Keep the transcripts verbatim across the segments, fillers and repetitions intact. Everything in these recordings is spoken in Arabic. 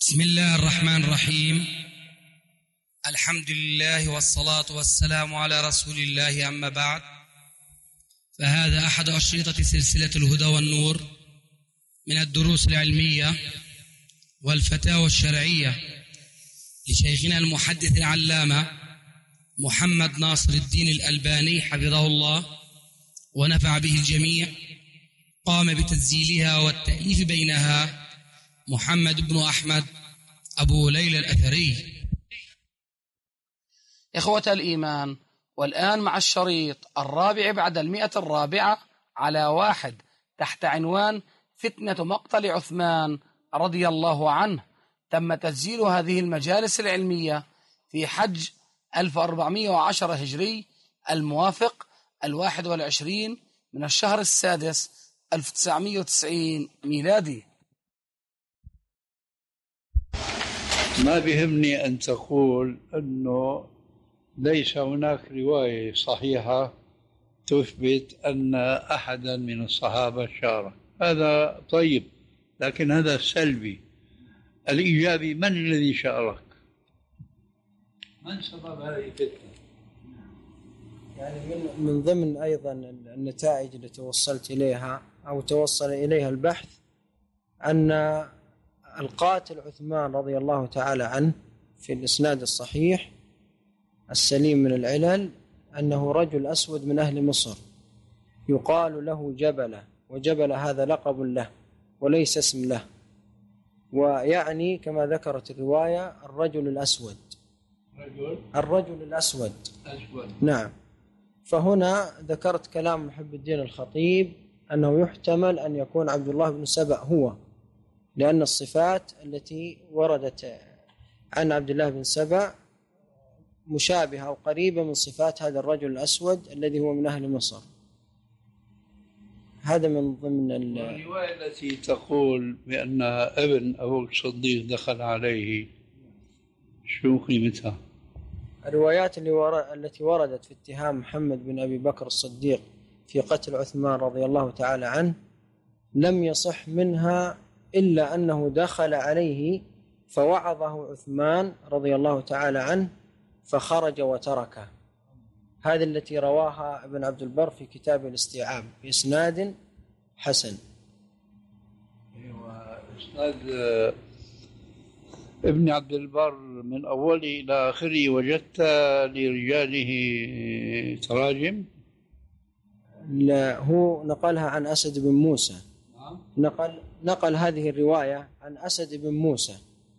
بسم الله الرحمن الرحيم. الحمد لله والصلاة والسلام على رسول الله، أما بعد، فهذا أحد أشرطة سلسلة الهدى والنور من الدروس العلمية والفتاوى الشرعية لشيخنا المحدث العلامة محمد ناصر الدين الألباني حفظه الله ونفع به الجميع. قام بتسجيلها والتأليف بينها محمد بن أحمد أبو ليلى الأثري. إخوة الإيمان، والآن مع الشريط الرابع بعد المئة الرابعة على واحد تحت عنوان فتنة مقتل عثمان رضي الله عنه. تم تسجيل هذه المجالس العلمية في حج ألف وأربعمائة وعشرة هجري الموافق الواحد والعشرين من الشهر السادس ألف وتسعمائة وتسعين ميلادي. ما بيهمني أن تقول أنه ليس هناك رواية صحيحة تثبت أن أحدا من الصحابة شارك، هذا طيب، لكن هذا سلبي. الإيجابي: من الذي شارك؟ من سبب هذه الفتنة؟ يعني من من ضمن أيضا النتائج التي توصلت إليها أو توصل إليها البحث أن القاتل عثمان رضي الله تعالى عنه في الإسناد الصحيح السليم من العلل أنه رجل أسود من أهل مصر يقال له جبلة، وجبلة هذا لقب له وليس اسم له، ويعني كما ذكرت الرواية الرجل الأسود. رجل الرجل الأسود أسود. نعم. فهنا ذكرت كلام محب الدين الخطيب أنه يحتمل أن يكون عبد الله بن سبأ هو، لأن الصفات التي وردت عن عبد الله بن سبأ مشابهة أو قريبة من صفات هذا الرجل الأسود الذي هو من أهل مصر. هذا من ضمن الرواية التي تقول بأن ابن أبو الصديق دخل عليه، شو قيمتها؟ الروايات اللي ور... التي وردت في اتهام محمد بن أبي بكر الصديق في قتل عثمان رضي الله تعالى عنه لم يصح منها إلا أنه دخل عليه فوعظه عثمان رضي الله تعالى عنه فخرج وتركه. هذه التي رواها ابن عبد البر في كتاب الاستيعاب بإسناد حسن. إسناد ابن عبد البر من أوله إلى آخره وجدت لرجاله تراجم؟ لا، هو نقلها عن أسد بن موسى. نقل نقل هذه الرواية عن أسد بن موسى.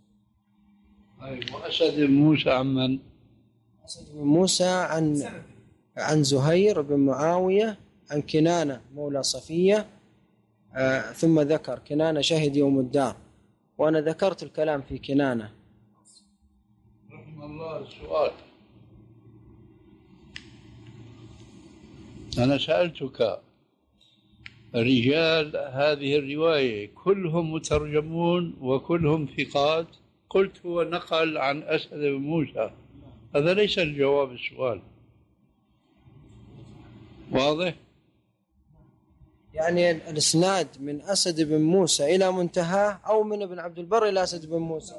وأسد بن موسى عن من؟ أسد بن موسى عن عن زهير بن معاوية عن كنانة مولى صفية، آه ثم ذكر كنانة شهد يوم الدار، وأنا ذكرت الكلام في كنانة. رحم الله. السؤال: أنا سألتك رجال هذه الرواية كلهم مترجمون وكلهم ثقات، قلت هو نقل عن أسد بن موسى، هذا ليس الجواب السؤال. واضح؟ يعني الإسناد من أسد بن موسى إلى منتهى أو من ابن عبد البر إلى أسد بن موسى؟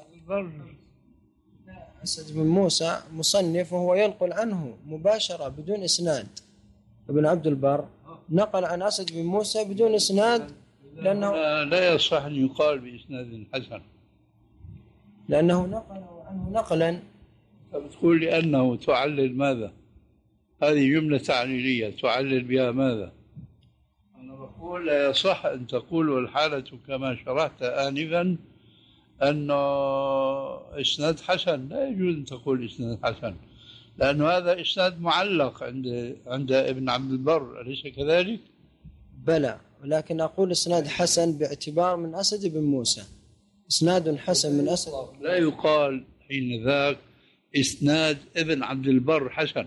أسد بن موسى مصنف وهو ينقل عنه مباشرة بدون إسناد. ابن عبد البر نقل عن أسد بن موسى بدون إسناد، لأنه لا يصح أن يقال بإسناد حسن، لأنه نقل عنه نقلا. بتقول لأنه تعلل ماذا؟ هذه جملة تعليلية تعلل بها ماذا؟ أنا بقول لا يصح أن تقول والحالة كما شرحت آنفا أنه إسناد حسن، لا يجوز أن تقول إسناد حسن، لأن هذا إسناد معلق عند عند ابن عبد البر، أليس كذلك؟ بلى، ولكن أقول إسناد حسن باعتبار من أسد بن موسى، إسناد حسن من أسد. لا يقال حين ذاك إسناد ابن عبد البر حسن،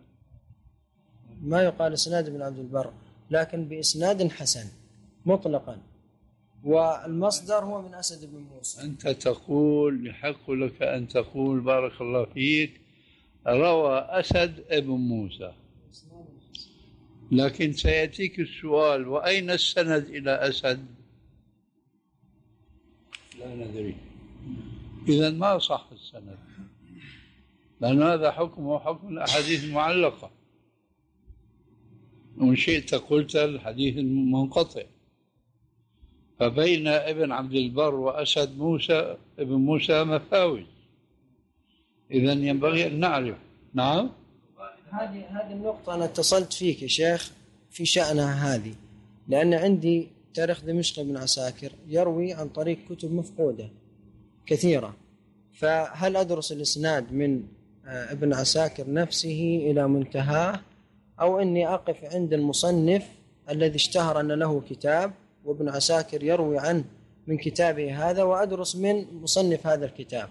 ما يقال إسناد ابن عبد البر، لكن بإسناد حسن مطلقا، والمصدر هو من أسد بن موسى. أنت تقول يحق لك أن تقول بارك الله فيك روى أسد ابن موسى، لكن سيأتيك السؤال: وأين السند إلى أسد؟ لا ندري. إذا ما صح السند، لأن هذا حكمه حكم الأحاديث المعلقة، وإن شئت قلت الحديث المنقطع. فبين ابن عبد البر وأسد موسى ابن موسى مفاوز، إذا ينبغي أن نعرف. نعم، هذه هذه النقطة أنا اتصلت فيك يا شيخ في شأنها هذه، لأن عندي تاريخ دمشق بن عساكر يروي عن طريق كتب مفقودة كثيرة، فهل أدرس الإسناد من ابن عساكر نفسه إلى منتهاه، أو أني أقف عند المصنف الذي اشتهر أن له كتاب وابن عساكر يروي عنه من كتابه هذا وأدرس من مصنف هذا الكتاب؟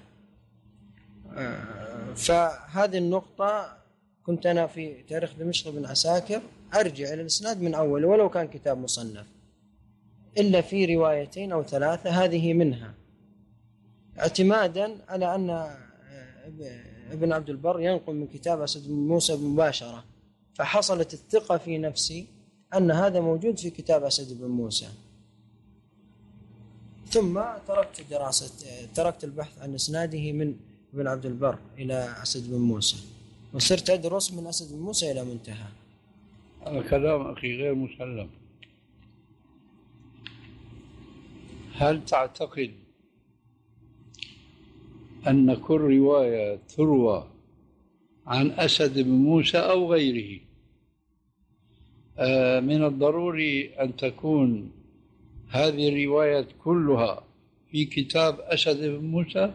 فهذه النقطة كنت أنا في تاريخ دمشق بن عساكر أرجع إلى الإسناد من أول ولو كان كتاب مصنف، إلا في روايتين أو ثلاثة هذه منها، اعتمادا على أن ابن عبد البر ينقل من كتاب أسد بن موسى مباشرة، فحصلت الثقة في نفسي أن هذا موجود في كتاب أسد بن موسى. ثم تركت دراسة تركت البحث عن إسناده من ابن عبد البر إلى أسد بن موسى، وصرت أدرس من أسد بن موسى إلى منتهى. هذا كلام أخي غير مسلم. هل تعتقد أن كل رواية تروى عن أسد بن موسى أو غيره من الضروري أن تكون هذه الروايات كلها في كتاب أسد بن موسى؟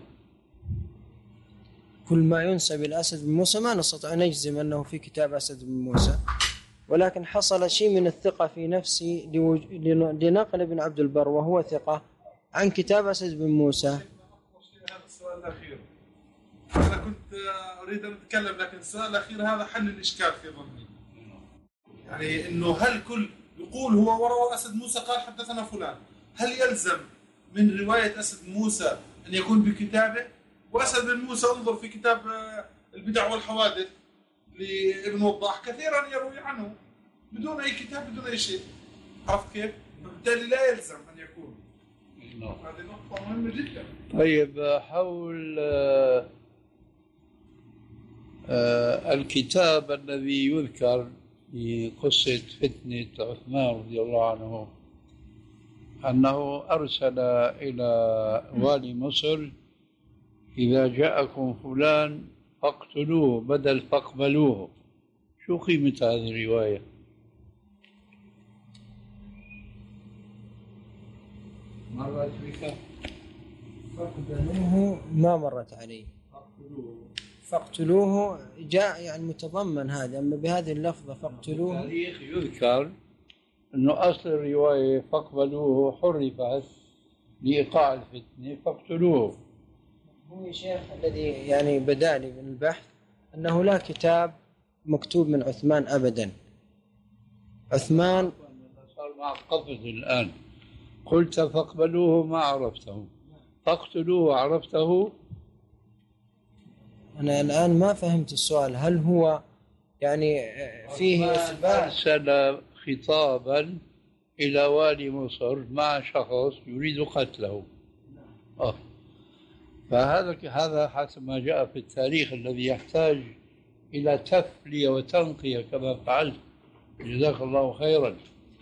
كل ما ينسب إلى أسد بن موسى ما نستطيع أن نجزم أنه في كتاب أسد بن موسى، ولكن حصل شيء من الثقة في نفسي لنقل ابن عبد البر وهو ثقة عن كتاب أسد بن موسى. هذا السؤال الأخير أنا كنت أريد أن أتكلم، لكن السؤال الأخير هذا حل الإشكال في ظني، يعني إنه هل كل يقول هو وروى أسد موسى قال حدثنا فلان، هل يلزم من رواية أسد موسى أن يكون بكتابه؟ وأسد بن موسى انظر في كتاب البدع والحوادث لابن وضاح كثيرا يروي عنه بدون أي كتاب بدون أي شيء، عرفت كيف؟ فبالتالي لا يلزم أن يكون. هذه نقطة مهمة جدا. طيب، حول الكتاب الذي يذكر في قصة فتنة عثمان رضي الله عنه أنه أرسل إلى والي مصر إذا جاءكم فلان فاقتلوه بدل فاقبلوه، شو قيمة هذه الرواية؟ مرت بك؟ فاقتلوه ما مرت عليه. فاقتلوه فاقتلوه جاء يعني متضمن هذا، أما بهذه اللفظة فاقتلوه. التاريخ يذكر أنه أصل الرواية فاقبلوه حرفت لإيقاع الفتنة فاقتلوه. هو يا شيخ الذي يعني بدأ لي من البحث أنه لا كتاب مكتوب من عثمان أبدا. عثمان صار معك قفز الآن، قلت فاقبلوه ما عرفته، فاقتلوه عرفته. أنا الآن ما فهمت السؤال، هل هو يعني فيه إثبات؟ أرسل خطابا إلى والي مصر مع شخص يريد قتله. آه. فهذا هذا حسب ما جاء في التاريخ الذي يحتاج إلى تفلية وتنقية كما فعلت، جزاك الله خيرا.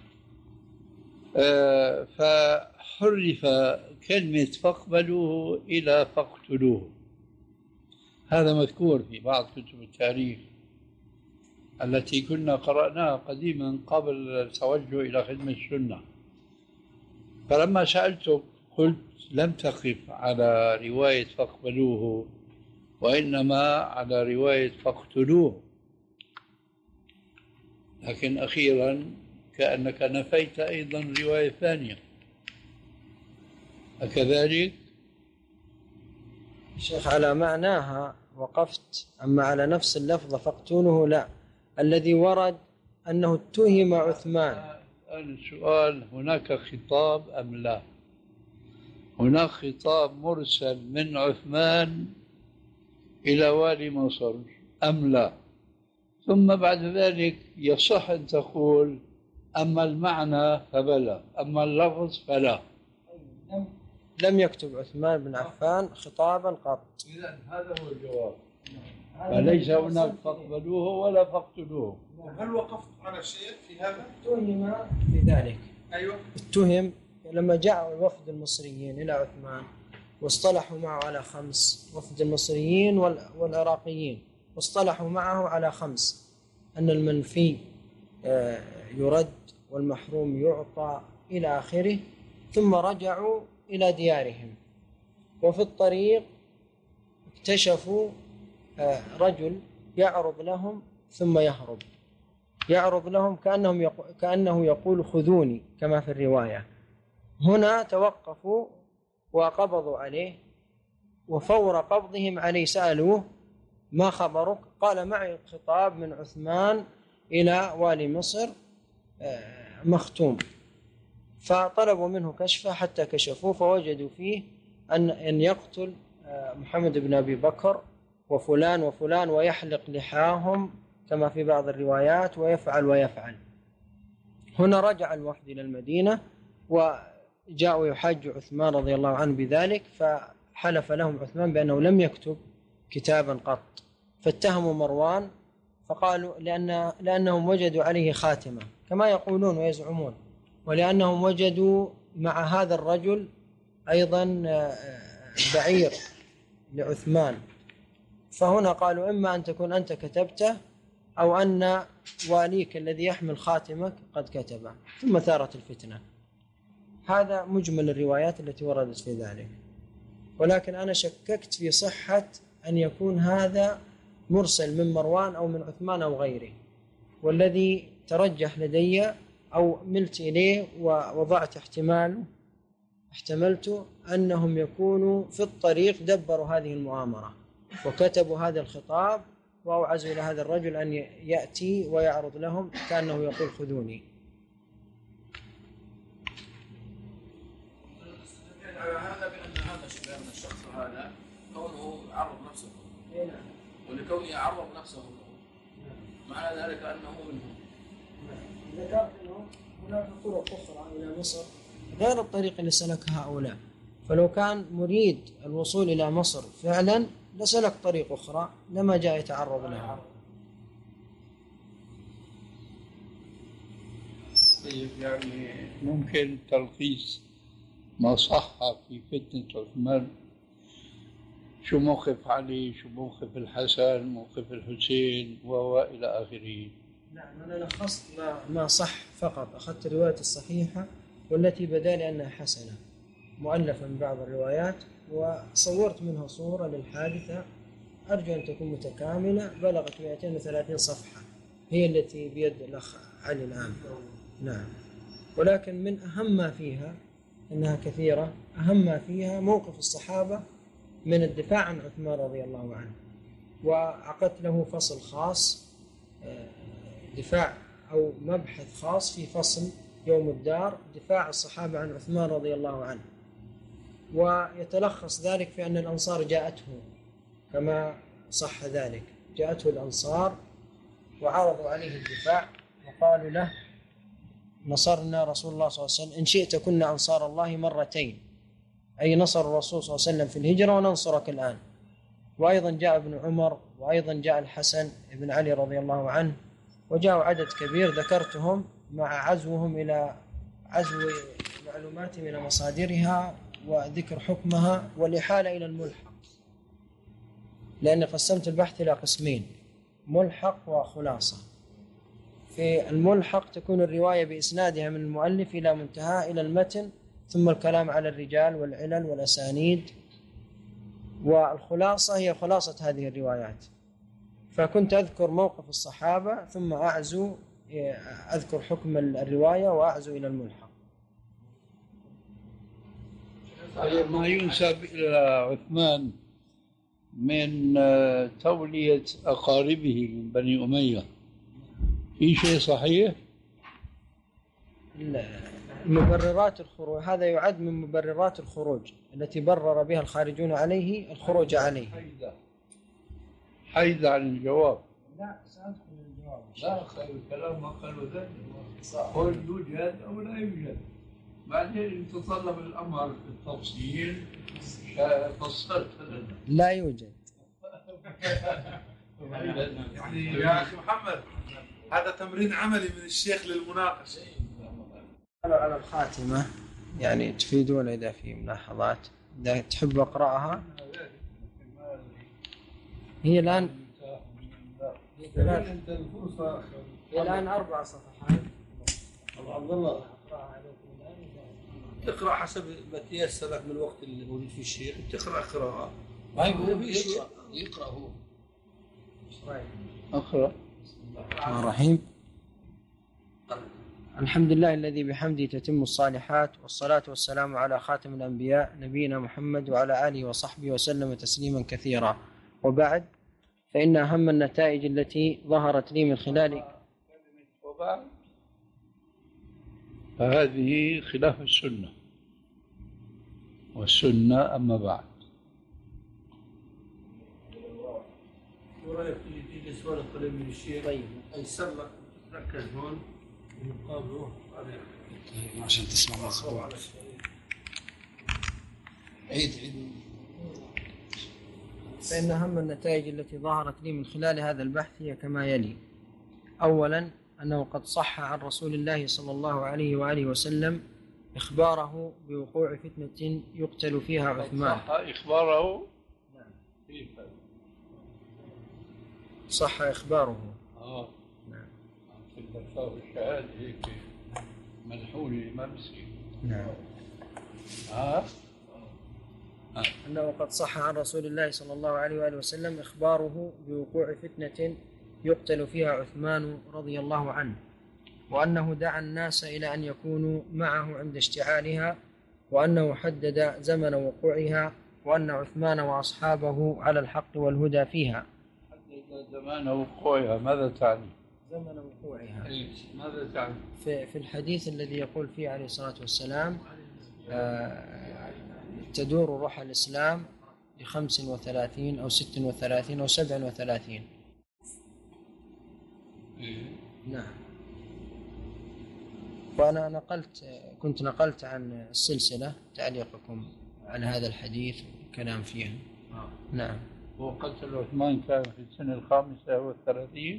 آه فحرف كلمة فاقبلوه إلى فاقتلوه، هذا مذكور في بعض كتب التاريخ التي كنا قرأناها قديما قبل التوجه إلى خدمة السنة. فلما سألتك قلت لم تقف على رواية فاقبلوه وإنما على رواية فاقتلوه، لكن أخيرا كأنك نفيت أيضا رواية ثانية، أكذلك؟ شيخ على معناها وقفت، أما على نفس اللفظة فاقتلوه لا، الذي ورد أنه اتهم عثمان. السؤال هناك خطاب أم لا؟ هناك خطاب مرسل من عثمان إلى والي مصر أم لا؟ ثم بعد ذلك يصح أن تقول أما المعنى فبلا، أما اللفظ فلا. لم يكتب عثمان بن عفان خطابا قط. إذن هذا هو الجواب. فليس هناك فاقبلوه ولا فاقتلوه. هل وقفت على شيء في هذا؟ اتهم في ذلك. أيوة. اتهم لما جاء وفد المصريين إلى عثمان واصطلحوا معه على خمس، وفد المصريين والعراقيين واصطلحوا معه على خمس: أن المنفي يرد والمحروم يعطى إلى آخره. ثم رجعوا إلى ديارهم، وفي الطريق اكتشفوا رجل يعرض لهم ثم يهرب، يعرض لهم كأنهم يقو... كأنه يقول خذوني كما في الرواية. هنا توقفوا وقبضوا عليه، وفور قبضهم عليه سألوه: ما خبرك؟ قال: معي خطاب من عثمان إلى والي مصر مختوم. فطلبوا منه كشفه حتى كشفوه، فوجدوا فيه أن أن يقتل محمد بن أبي بكر وفلان وفلان، ويحلق لحاهم كما في بعض الروايات، ويفعل ويفعل. هنا رجع الوفد إلى المدينة وجاءوا يحاج عثمان رضي الله عنه بذلك، فحلف لهم عثمان بأنه لم يكتب كتابا قط. فاتهموا مروان فقالوا لأن لأنهم وجدوا عليه خاتمة كما يقولون ويزعمون، ولأنهم وجدوا مع هذا الرجل أيضا بعير لعثمان. فهنا قالوا: إما أن تكون أنت كتبته أو أن واليك الذي يحمل خاتمك قد كتبه. ثم ثارت الفتنة. هذا مجمل الروايات التي وردت في ذلك، ولكن أنا شككت في صحة أن يكون هذا مرسل من مروان أو من عثمان أو غيره، والذي ترجح لدي أو ملت إليه ووضعت احتمال احتملت أنهم يكونوا في الطريق دبروا هذه المؤامرة وكتبوا هذا الخطاب وأوعزوا إلى هذا الرجل أن يأتي ويعرض لهم كأنه يقول خذوني. على هذا بأن هذا بأن الشخص هذا كونه عرض نفسه، ولكونه عرض نفسه معنى ذلك أنه منهم. ذكرت أنه هناك طرق أخرى إلى مصر غير الطريق اللي سلكها هؤلاء، فلو كان مريد الوصول إلى مصر فعلا لسلك طريق أخرى لما جاء يتعرض لها. يعني ممكن تلخيص ما صح في فتنة عثمان، شو موقف علي، شو موقف الحسن، موقف الحسين وإلى آخره. نعم، أنا لخصت ما, ما صح فقط، أخذت الرواية الصحيحة والتي بدا لي أنها حسنة مؤلفة من بعض الروايات، وصورت منها صورة للحادثة أرجو أن تكون متكاملة، بلغت مئتين وثلاثين صفحة، هي التي بيد الأخ علي الآن. نعم، ولكن من أهم ما فيها أنها كثيرة، أهم ما فيها موقف الصحابة من الدفاع عن عثمان رضي الله عنه، وعقدت له فصل خاص، دفاع أو مبحث خاص في فصل يوم الدار، دفاع الصحابة عن عثمان رضي الله عنه. ويتلخص ذلك في أن الأنصار جاءته كما صح ذلك، جاءته الأنصار وعرضوا عليه الدفاع وقالوا له: نصرنا رسول الله صلى الله عليه وسلم، إن شئت كنا أنصار الله مرتين، أي نصر الرسول صلى الله عليه وسلم في الهجرة وننصرك الآن. وأيضا جاء ابن عمر، وأيضا جاء الحسن ابن علي رضي الله عنه، وجاءوا عدد كبير ذكرتهم مع عزوهم إلى عزو معلوماتهم إلى مصادرها وذكر حكمها والإحالة إلى الملحق، لأني قسمت البحث إلى قسمين: ملحق وخلاصة. في الملحق تكون الرواية بإسنادها من المؤلف إلى منتهى إلى المتن، ثم الكلام على الرجال والعلل والأسانيد، والخلاصة هي خلاصة هذه الروايات. فكنت أذكر موقف الصحابة ثم أعزو أذكر حكم الرواية وأعزو إلى الملحق. ما ينسب إلى عثمان من تولية أقاربه من بني أمية في شيء صحيح؟ مبررات الخروج، هذا يعد من مبررات الخروج التي برر بها الخارجون عليه الخروج عليه. حيد عن الجواب. لا سأدخل الجواب. لا خير الكلام ما قالوا ذلك، قل يوجد أو لا يوجد. بعدين يتطلب الأمر في التفصيل فصلت لنا. لا يوجد. يعني يا أخي محمد هذا تمرين عملي من الشيخ للمناقشة. على الخاتمة يعني تفيدون إذا في ملاحظات، إذا تحب أقرأها. هي الآن هي الآن أربع صفحات. عبد الله تقرأ حسب ما تيسر لك من الوقت اللي موجود فيه الشيخ، تقرأ قراءة. ما يقول يقرأ يقرأ هو. أقرأ. الرحمن الرحيم. الحمد لله الذي بحمده تتم الصالحات، والصلاة والسلام على خاتم الأنبياء نبينا محمد وعلى آله وصحبه وسلم تسليما كثيرا. وبعد، فإن أهم النتائج التي ظهرت لي من خلال وبعد فهذه خلاف السنة، والسنة أما بعد. ورأيك تيجي سؤال قريب من الشيخ؟ طيب أيسر لك تركز هون ونقابله عشان تسمع مظبوط. عيد عيد. فإن أهم النتائج التي ظهرت لي من خلال هذا البحث هي كما يلي. أولا، أنه قد صح عن رسول الله صلى الله عليه وآله وسلم إخباره بوقوع فتنة يقتل فيها عثمان. صح إخباره؟ نعم. كيف؟ صح إخباره. آه. نعم. في البرشاوي الشهادة هيك ملحوني ما مسكين. نعم. آه. أنه قد صح عن رسول الله صلى الله عليه وآله وسلم إخباره بوقوع فتنة يقتل فيها عثمان رضي الله عنه، وأنه دعا الناس إلى أن يكونوا معه عند اشتعالها، وأنه حدد زمن وقوعها، وأن عثمان وأصحابه على الحق والهدى فيها. حدد زمان وقوعها ماذا تعني؟ زمن وقوعها ماذا تعني؟ في, في الحديث الذي يقول فيه عليه الصلاة والسلام آه تدور روح الإسلام لخمس وثلاثين أو ست وثلاثين أو سبع وثلاثين. نعم. وأنا نقلت كنت نقلت عن السلسلة تعليقكم على هذا الحديث والكلام فيه. آه. نعم. وقتل عثمان كان في السنة الخامسة والثلاثين.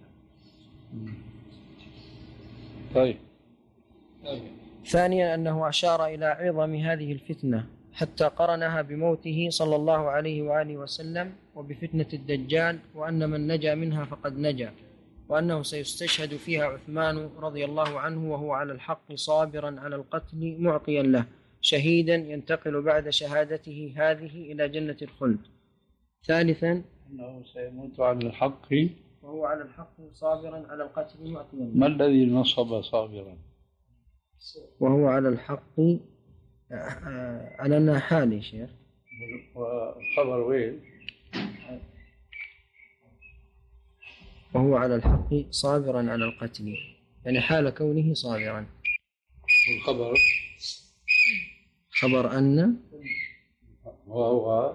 طيب. طيب. ثانيا، أنه أشار إلى عظم هذه الفتنة حتى قرنها بموته صلى الله عليه وآله وسلم وبفتنة الدجال، وأن من نجا منها فقد نجا، وأنه سيستشهد فيها عثمان رضي الله عنه وهو على الحق صابرا على القتل معطيا له، شهيدا ينتقل بعد شهادته هذه إلى جنة الخلد. ثالثا، أنه سيموت على الحق وهو على الحق صابرا على القتل معطيا له. ما الذي نصب صابرا؟ وهو على الحق على أنها حال يا شيخ. والخبر وين؟ وهو على الحق صابرا على القتل، يعني حال كونه صابرا. والخبر خبر أن وهو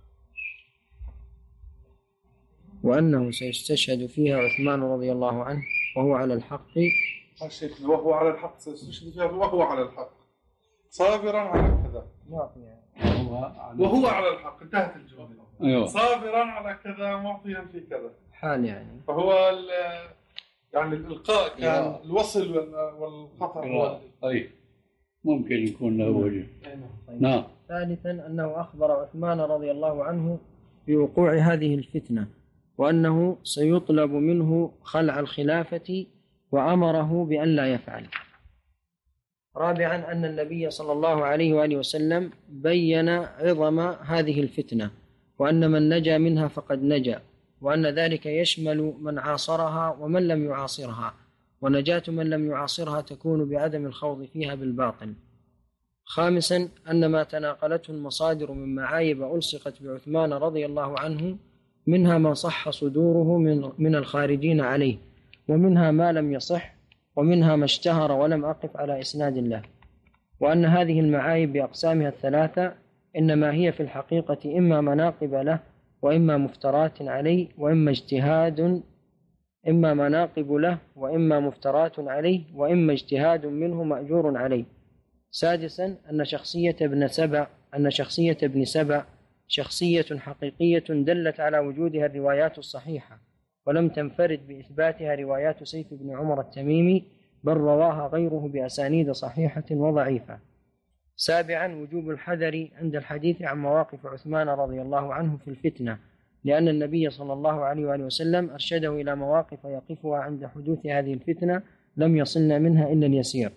وأنه سيستشهد فيها عثمان رضي الله عنه وهو على الحق. حسيت وهو على الحق سيستشهد فيها وهو على الحق صابرا على كذا. وهو على الحق انتهت الجملة. أيوة. صابرا على كذا معطيا في كذا حال يعني. فهو يعني الإلقاء كان أيوة. الوصل والقطع. طيب ممكن يكون له وجه. نعم. ثالثا، أنه أخبر عثمان رضي الله عنه بوقوع هذه الفتنة، وأنه سيطلب منه خلع الخلافة، وأمره بأن لا يفعل. رابعا، أن النبي صلى الله عليه وآله وسلم بين عظم هذه الفتنة، وأن من نجا منها فقد نجا، وأن ذلك يشمل من عاصرها ومن لم يعاصرها، ونجاة من لم يعاصرها تكون بعدم الخوض فيها بالباطل. خامسا، أن ما تناقلته المصادر من معايب ألصقت بعثمان رضي الله عنه منها ما صح صدوره من, من الخارجين عليه، ومنها ما لم يصح، ومنها ما اشتهر ولم أقف على إسناد له، وأن هذه المعايب بأقسامها الثلاثة إنما هي في الحقيقة إما مناقب له، وإما مفترات عليه، وإما اجتهاد إما مناقب له وإما مفترات عليه، وإما اجتهاد منه مأجور عليه. سادسا أن شخصية ابن سبأ أن شخصية ابن سبأ شخصية حقيقية دلت على وجودها الروايات الصحيحة، ولم تنفرد بإثباتها روايات سيف بن عمر التميمي، بل رواها غيره بأسانيد صحيحة وضعيفة. سابعا وجوب الحذر عند الحديث عن مواقف عثمان رضي الله عنه في الفتنة، لأن النبي صلى الله عليه وآله وسلم أرشده إلى مواقف يقفها عند حدوث هذه الفتنة لم يصلنا منها إلا اليسير.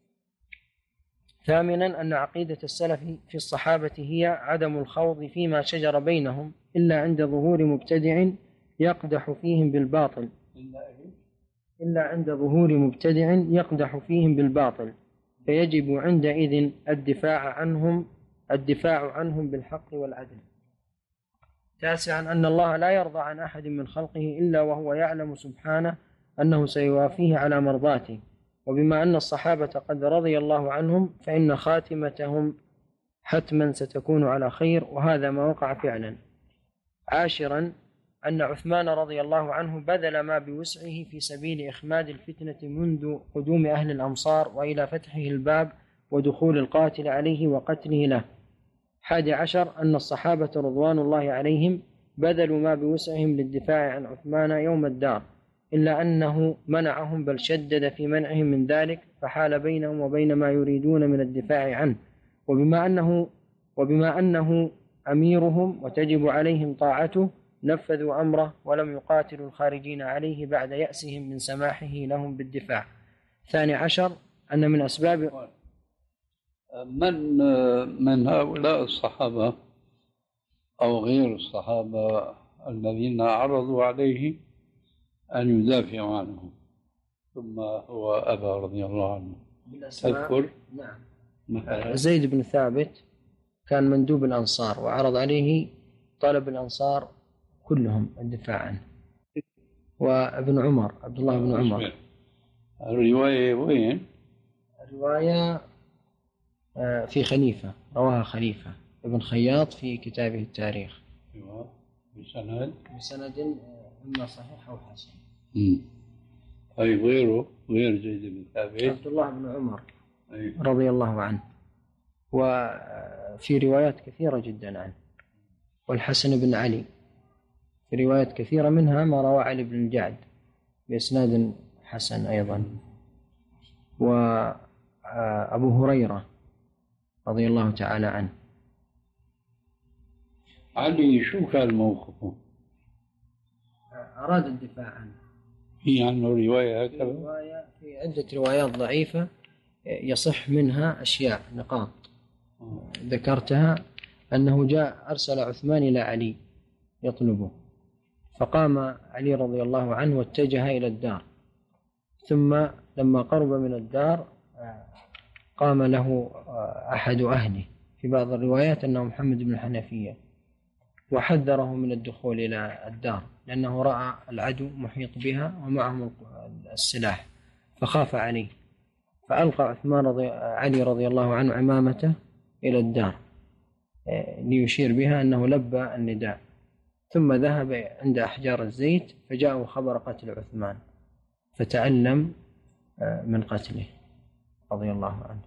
ثامنا أن عقيدة السلف في الصحابة هي عدم الخوض فيما شجر بينهم إلا عند ظهور مبتدع يقدح فيهم بالباطل إلا عند ظهور مبتدع يقدح فيهم بالباطل فيجب عندئذ الدفاع عنهم الدفاع عنهم بالحق والعدل. تاسعا أن الله لا يرضى عن أحد من خلقه إلا وهو يعلم سبحانه أنه سيوافيه على مرضاته، وبما أن الصحابة قد رضي الله عنهم فإن خاتمتهم حتما ستكون على خير، وهذا ما وقع فعلا. عاشرا أن عثمان رضي الله عنه بذل ما بوسعه في سبيل إخماد الفتنة منذ قدوم أهل الأمصار وإلى فتحه الباب ودخول القاتل عليه وقتله له. حادي عشر أن الصحابة رضوان الله عليهم بذلوا ما بوسعهم للدفاع عن عثمان يوم الدار، إلا أنه منعهم بل شدد في منعهم من ذلك، فحال بينهم وبين ما يريدون من الدفاع عنه، وبما أنه, وبما أنه أميرهم وتجب عليهم طاعته نفذوا أمره ولم يقاتلوا الخارجين عليه بعد يأسهم من سماحه لهم بالدفاع. ثاني عشر أن من أسباب من من هؤلاء الصحابة أو غير الصحابة الذين عرضوا عليه أن يدافعوا عنه ثم هو أبى رضي الله عنه؟ تذكر؟ نعم. زيد بن ثابت كان مندوب الأنصار وعرض عليه طلب الأنصار كلهم الدفاع عنه، وابن عمر عبد الله بن عمر. الرواية وين؟ الرواية في خليفة، رواها خليفة ابن خياط في كتابه التاريخ بسند بسند إما صحيح أو حسن. أي غيره غير زيد بن ثابت عبد الله بن عمر أي. رضي الله عنه، وفي روايات كثيرة جدا عنه، والحسن بن علي في روايات كثيرة منها ما روى علي بن الجعد بإسناد حسن أيضا، وأبو هريرة رضي الله تعالى عنه. علي شو كان موقفه؟ أراد الدفاع عنه. في عنه رواية هكذا؟ رواية في عدة روايات ضعيفة يصح منها أشياء نقاط ذكرتها، أنه جاء أرسل عثمان إلى علي يطلبه، فقام علي رضي الله عنه واتجه إلى الدار، ثم لما قرب من الدار قام له أحد أهله، في بعض الروايات أنه محمد بن الحنفية، وحذره من الدخول إلى الدار لأنه رأى العدو محيط بها ومعهم السلاح فخاف عليه، فألقى عثمان رضي علي رضي الله عنه عمامته إلى الدار ليشير بها أنه لبى النداء، ثم ذهب عند أحجار الزيت فجاءه خبر قتل عثمان فتعلم من قتله رضي الله عنه.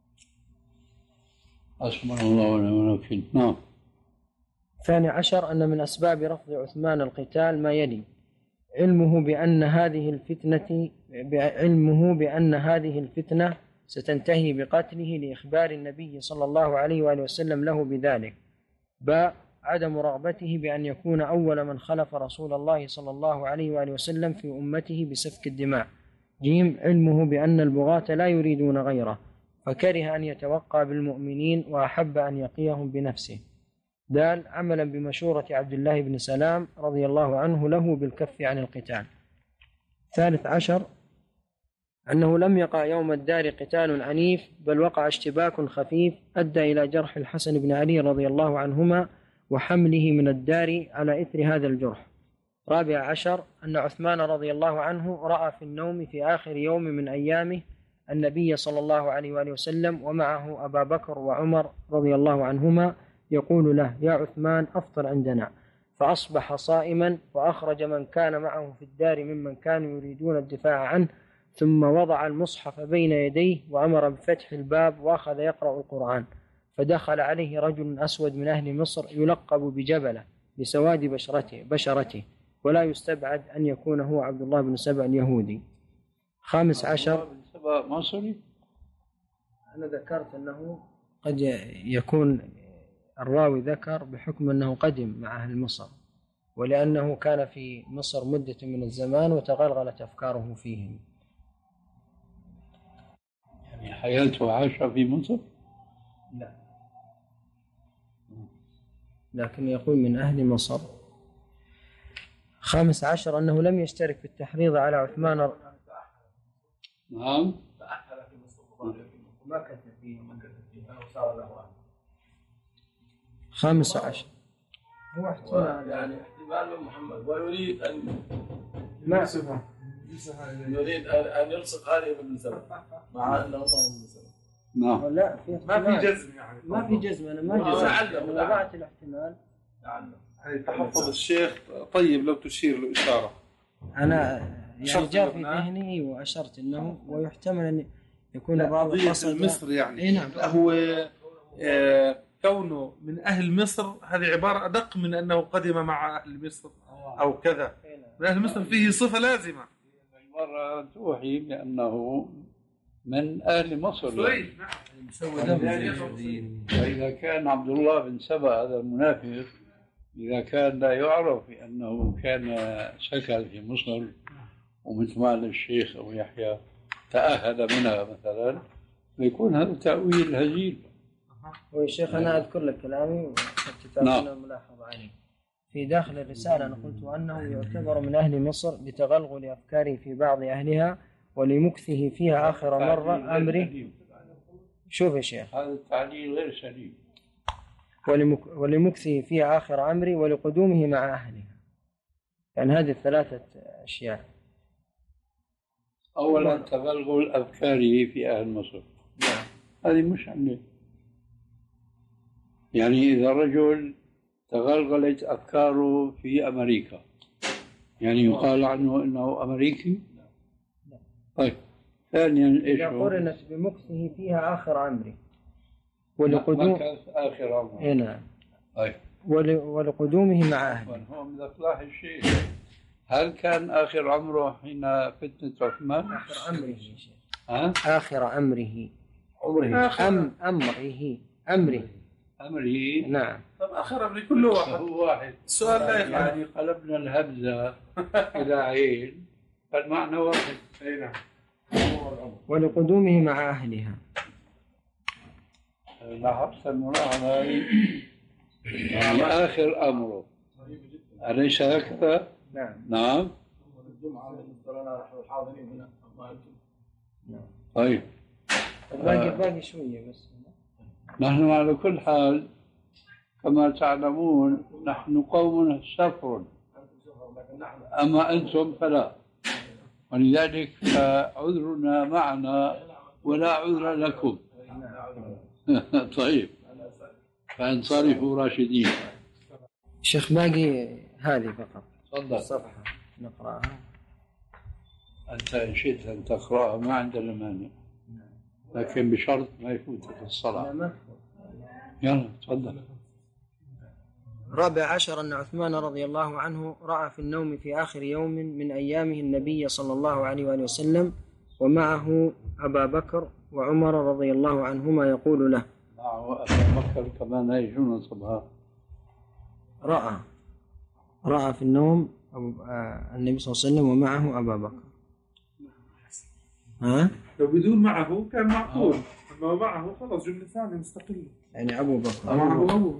أسمع الله ونعم الوكيل. نعم. ثاني عشر أن من أسباب رفض عثمان القتال ما يلي: علمه بأن هذه الفتنة علمه بأن هذه الفتنة ستنتهي بقتله لإخبار النبي صلى الله عليه وآله وسلم له بذلك. باء عدم رغبته بأن يكون أول من خلف رسول الله صلى الله عليه وآله وسلم في أمته بسفك الدماء. جيم علمه بأن البغاة لا يريدون غيره فكره أن يتوقى بالمؤمنين وأحب أن يقيهم بنفسه. دال عملا بمشورة عبد الله بن سلام رضي الله عنه له بالكف عن القتال. ثالث عشر أنه لم يقع يوم الدار قتال عنيف، بل وقع اشتباك خفيف أدى إلى جرح الحسن بن علي رضي الله عنهما وحمله من الدار على إثر هذا الجرح. رابع عشر أن عثمان رضي الله عنه رأى في النوم في آخر يوم من أيامه النبي صلى الله عليه وآله وسلم ومعه أبا بكر وعمر رضي الله عنهما يقول له: يا عثمان أفطر عندنا، فأصبح صائما، وأخرج من كان معه في الدار ممن كانوا يريدون الدفاع عنه، ثم وضع المصحف بين يديه وأمر بفتح الباب وأخذ يقرأ القرآن، فدخل عليه رجل أسود من أهل مصر يلقب بجبلة لسواد بشرته, بشرته ولا يستبعد أن يكون هو عبد الله بن سبأ اليهودي. خامس عشر سبأ مصري. أنا ذكرت أنه قد يكون الراوي ذكر بحكم أنه قدم مع أهل مصر، ولأنه كان في مصر مدة من الزمان وتغلغلت أفكاره فيهم. يعني حياته عاشها في مصر؟ لا، لكن يقول من أهل مصر. خامس عشر أنه لم يشترك في التحريض على عثمان. نعم. ما كتب فيه ما كتب فيه أنه صار له. خامس عشر هو احتمال، يعني احتمال من محمد ويريد أن ما يريد أن يلصق هذه ابن سبأ مع أنه ما هو ابن سبأ. نعم. لا في ما في جزم يعني. ما في جزم. أنا ما جزم. أنا وضعت الاحتمال. يعني تحفظ الشيخ. طيب لو تشير له إشارة. أنا يعني جاء في ذهني وأشرت أنه ويحتمل أن يكون بعض قضية مصر يعني. إيه نعم. هو آه كونه من أهل مصر هذه عبارة أدق من أنه قدم مع أهل مصر أو كذا. من أهل مصر فيه صفة لازمة. مرة توحي بأنه من أهل مصر يعني. وإذا كان عبد الله بن سبأ هذا المنافق إذا كان لا يعرف بأنه كان سكن في مصر ومثل ما قال الشيخ أبو يحيى تأهل منها مثلا يكون هذا تأويل هزيل. ويا شيخ أنا أذكر لك كلامي وكتابنا ملاحظ عليه في داخل الرسالة. أنا قلت أنه يعتبر من أهل مصر لتغلغل أفكاره في بعض أهلها ولمكثه فيها آخر مرة أمره. شوف يا شيخ هذا التعليل غير سليم. ولمك... ولمكثه فيها آخر أمره ولقدومه مع أهلها. يعني هذه الثلاثة أشياء. أولا تغلغل أفكاره في أهل مصر هذه مش عنه. يعني إذا رجل تغلغلت أفكاره في أمريكا يعني يقال عنه إنه أمريكي. طيب ثانيا إيش هو؟ قرنت بمكثه فيها آخر عمره ولقدوم آخر عمره. إيه نعم. طيب ول... ولقدومه مع أهله. هو من أفلاح الشيء. هل كان آخر عمره حين فتنة عثمان؟ آخر أمره يا شيخ. ها؟ آخر أمره. عمره. أم أمره أمره أمره. نعم. طب آخر أمره كله واحد. هو واحد. السؤال لا يخالف. يعني قلبنا الهمزة إلى عين فالمعنى واحد. أي نعم. ولقدومه مع أهلها. لاحظت الملاحظة يعني آخر أمره أليس هكذا؟ نعم. نعم. طيب باقي باقي شوية بس. نحن على كل حال كما تعلمون نحن قوم سفر أما أنتم فلا، ولذلك فعذرنا معنا ولا عذر لكم. طيب فانصرفوا راشدين. شيخ باقي هذه فقط. تفضل. صفحة نقرأها. أنت إن شئت أن تقرأها ما عندنا مانع، لكن بشرط ما يفوتك الصلاة. يلا تفضل. رابع عشر أن عثمان رضي الله عنه رأى في النوم في آخر يوم من أيامه النبي صلى الله عليه وآله وسلم ومعه أبا بكر وعمر رضي الله عنهما يقول له. معه أبا بكر كمان يجون صبها. رأى رأى في النوم النبي صلى الله عليه وسلم ومعه أبا بكر. ها؟ لو بدون معه كان معقول، أما معه خلاص جملة ثانية مستقلة. يعني أبو بكر معه أبو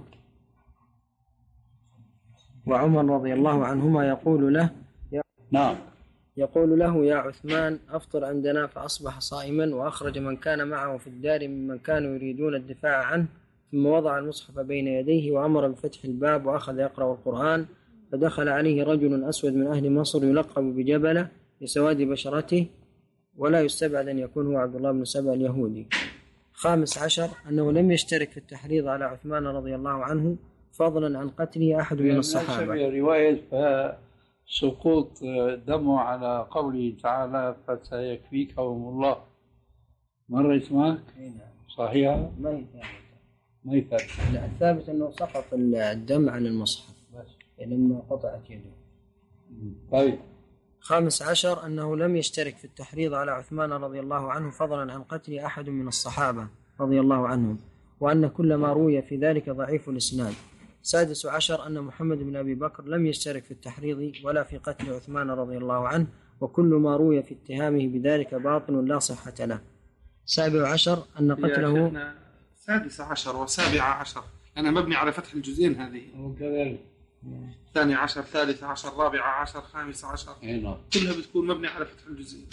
وعمر رضي الله عنهما يقول له. نعم. يقول له يا عثمان أفطر عندنا، فأصبح صائما وأخرج من كان معه في الدار ممن كانوا يريدون الدفاع عنه، ثم وضع المصحف بين يديه وأمر بفتح الباب وأخذ يقرأ القرآن، فدخل عليه رجل أسود من أهل مصر يلقب بجبلة لسواد بشرته ولا يستبعد أن يكون هو عبد الله بن سبأ اليهودي. خامس عشر أنه لم يشترك في التحريض على عثمان رضي الله عنه فضلا عن قتله أحد من الصحابة. رواية سقوط دمه على قوله تعالى فسيكفيكهم الله، مرت معك؟ صحيحة؟ ما هي ثابتة. ما هي ثابتة. لا، الثابت أنه سقط الدم عن المصحف لما قطعت يده. طيب. خامس عشر أنه لم يشترك في التحريض على عثمان رضي الله عنه فضلا عن قتل أحد من الصحابة رضي الله عنهم، وأن كل ما روي في ذلك ضعيف الإسناد. سادس عشر أن محمد بن أبي بكر لم يشترك في التحريض ولا في قتل عثمان رضي الله عنه، وكل ما روي في اتهامه بذلك باطل لا صحة له. سابع عشر أن قتله. سادس عشر وسابع عشر أنا مبني على فتح الجزئين هذه. وكذلك. ثاني عشر، ثالث عشر، رابع عشر، خامس عشر، هنا. كلها بتكون مبني على فتح الجزئين.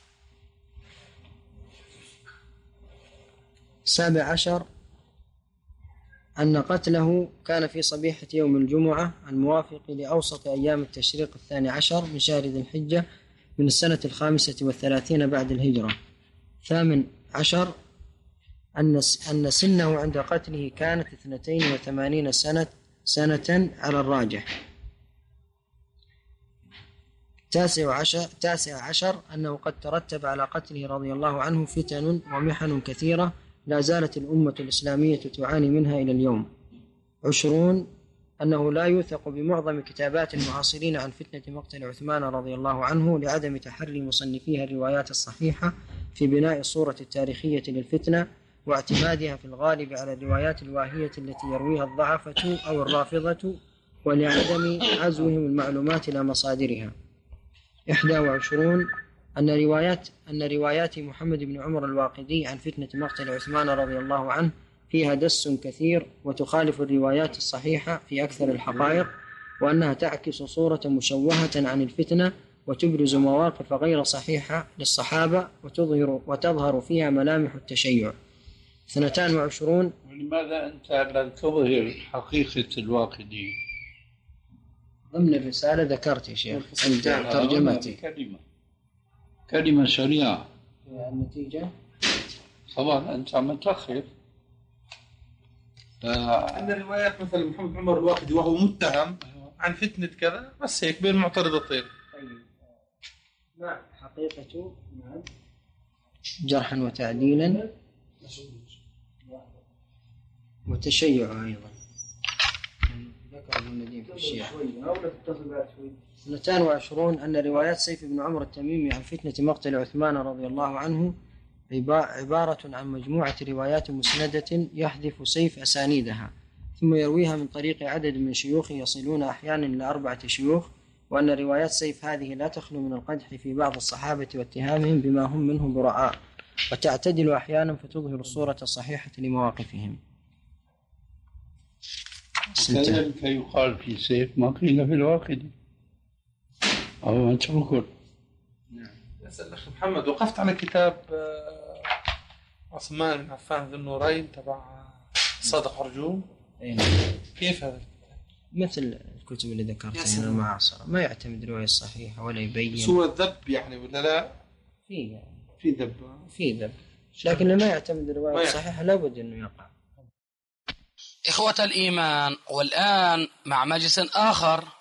سابع عشر أن قتله كان في صبيحة يوم الجمعة الموافق لأوسط أيام التشريق الثاني عشر من شهر ذي الحجة من السنة الخامسة والثلاثين بعد الهجرة. ثامن عشر أن أن سنه عند قتله كانت اثنتين وثمانين سنة سنة على الراجح. تاسع عشر تاسع عشر أنه قد ترتب على قتله رضي الله عنه فتن ومحن كثيرة لا زالت الأمة الإسلامية تعاني منها إلى اليوم. عشرون أنه لا يوثق بمعظم كتابات المعاصرين عن فتنة مقتل عثمان رضي الله عنه لعدم تحري مصنفيها الروايات الصحيحة في بناء الصورة التاريخية للفتنة، واعتمادها في الغالب على الروايات الواهية التي يرويها الضعفة أو الرافضة، ولعدم عزوهم المعلومات إلى مصادرها. إحدى وعشرون أن روايات أن روايات محمد بن عمر الواقدي عن فتنة مقتل عثمان رضي الله عنه فيها دس كثير وتخالف الروايات الصحيحة في أكثر الحقائق، وأنها تعكس صورة مشوهة عن الفتنة وتبرز مواقف غير صحيحة للصحابة وتظهر وتظهر فيها ملامح التشيع. اثنتان وعشرون ولماذا أنت لا تظهر حقيقة الواقدي؟ ضمن الرسالة ذكرت يا شيخ عند ترجمتي كلمة كلمة سريعة. النتيجة طبعا أنت عم تأخر. عندنا روايات مثل محمد عمر الواقدي وهو متهم عن فتنة كذا، بس هيك بين معترضتين. نعم. حقيقة نعم جرحا وتعديلا وتشيع أيضا ذكر ابن نديم في الشيعة. اثنتان وعشرون أن روايات سيف بن عمر التميمي عن فتنة مقتل عثمان رضي الله عنه عبارة عن مجموعة روايات مسندة يحذف سيف أسانيدها ثم يرويها من طريق عدد من شيوخ يصلون أحيانا إلى أربعة شيوخ، وأن روايات سيف هذه لا تخلو من القدح في بعض الصحابة واتهامهم بما هم منه براء، وتعتدل أحيانا فتظهر الصورة الصحيحة لمواقفهم. كذلك يقال في سيف ما قيل في الواقدي أو ما تقول. نعم. أسأل أخي محمد، وقفت على كتاب عثمان بن عفان ذو النورين تبع صادق عرجون. أين؟ كيف هذا؟ مثل الكتب اللي ذكرتها من المعاصرة، ما يعتمد رواية الصحيحة ولا يبين. سوى الذب يعني ولا لا؟ في يعني. في ذب. في ذب، لكن لما يعتمد الرواية الصحيحة لابد أنه يقع. إخوة الإيمان، والآن مع مجلس آخر